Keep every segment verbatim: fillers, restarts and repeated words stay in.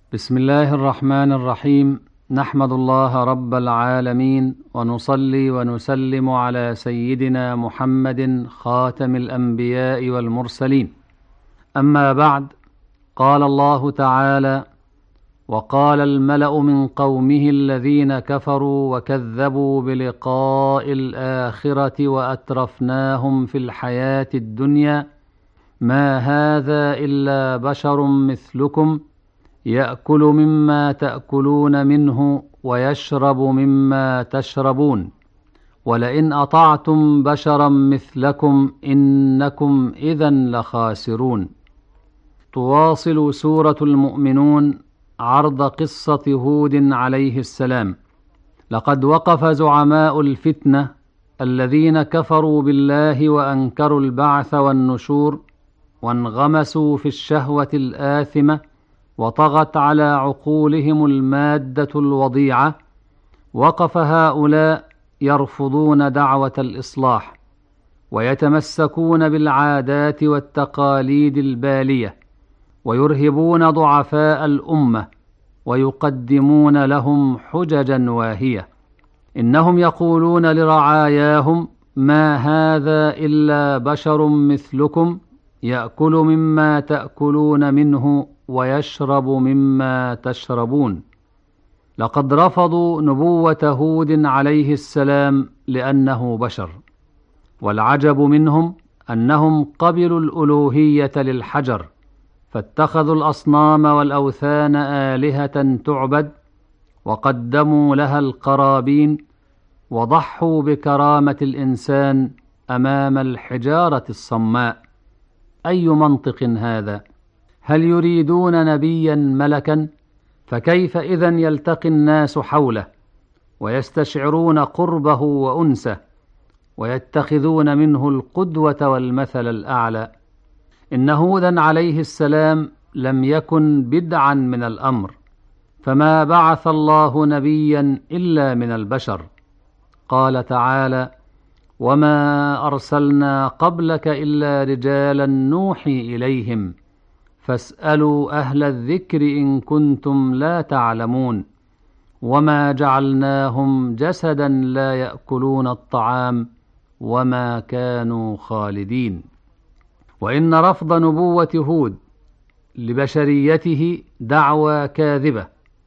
بسم الله الرحمن الرحيم. نحمد الله رب العالمين، ونصلي ونسلم على سيدنا محمد خاتم الأنبياء والمرسلين. أما بعد، قال الله تعالى: وقال الملأ من قومه الذين كفروا وكذبوا بلقاء الآخرة وأترفناهم في الحياة الدنيا ما هذا إلا بشر مثلكم يأكل مما تأكلون منه ويشرب مما تشربون ولئن أطعتم بشرا مثلكم إنكم إذا لخاسرون. تواصل سورة المؤمنون عرض قصة هود عليه السلام. لقد وقف زعماء الفتنة الذين كفروا بالله وأنكروا البعث والنشور وانغمسوا في الشهوة الآثمة وطغت على عقولهم المادة الوضيعة. وقف هؤلاء يرفضون دعوة الإصلاح ويتمسكون بالعادات والتقاليد البالية ويرهبون ضعفاء الأمة ويقدمون لهم حججا واهية. إنهم يقولون لرعاياهم: ما هذا إلا بشر مثلكم يأكل مما تأكلون منه ويشرب مما تشربون. لقد رفضوا نبوة هود عليه السلام لأنه بشر، والعجب منهم أنهم قبلوا الألوهية للحجر، فاتخذوا الأصنام والأوثان آلهة تعبد، وقدموا لها القرابين، وضحوا بكرامة الإنسان أمام الحجارة الصماء. أي منطق هذا؟ هل يريدون نبيا ملكا؟ فكيف إذن يلتقي الناس حوله ويستشعرون قربه وأنسه ويتخذون منه القدوة والمثل الأعلى؟ إن هودا عليه السلام لم يكن بدعا من الأمر، فما بعث الله نبيا إلا من البشر. قال تعالى: وما أرسلنا قبلك إلا رجالا نوحي إليهم فاسألوا أهل الذكر إن كنتم لا تعلمون وما جعلناهم جسدا لا يأكلون الطعام وما كانوا خالدين. وإن رفض نبوة هود لبشريته دعوى كاذبة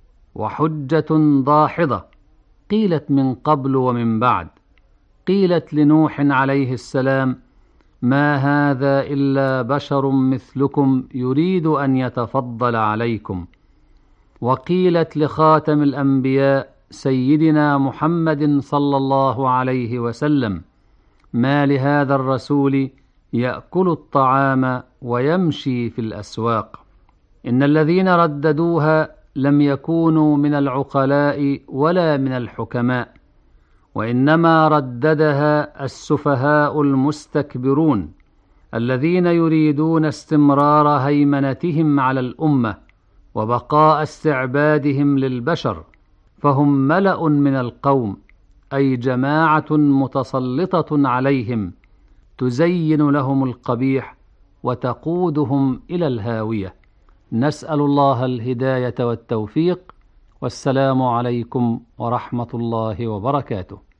وحجة داحضة، قيلت من قبل ومن بعد. قيلت لنوح عليه السلام: ما هذا إلا بشر مثلكم يريد أن يتفضل عليكم. وقيلت لخاتم الأنبياء سيدنا محمد صلى الله عليه وسلم: ما لهذا الرسول يأكل الطعام ويمشي في الأسواق. إن الذين رددوها لم يكونوا من العقلاء ولا من الحكماء، وإنما رددها السفهاء المستكبرون الذين يريدون استمرار هيمنتهم على الأمة وبقاء استعبادهم للبشر، فهم ملأ من القوم، أي جماعة متسلطة عليهم تزين لهم القبيح وتقودهم إلى الهاوية. نسأل الله الهداية والتوفيق، والسلام عليكم ورحمة الله وبركاته.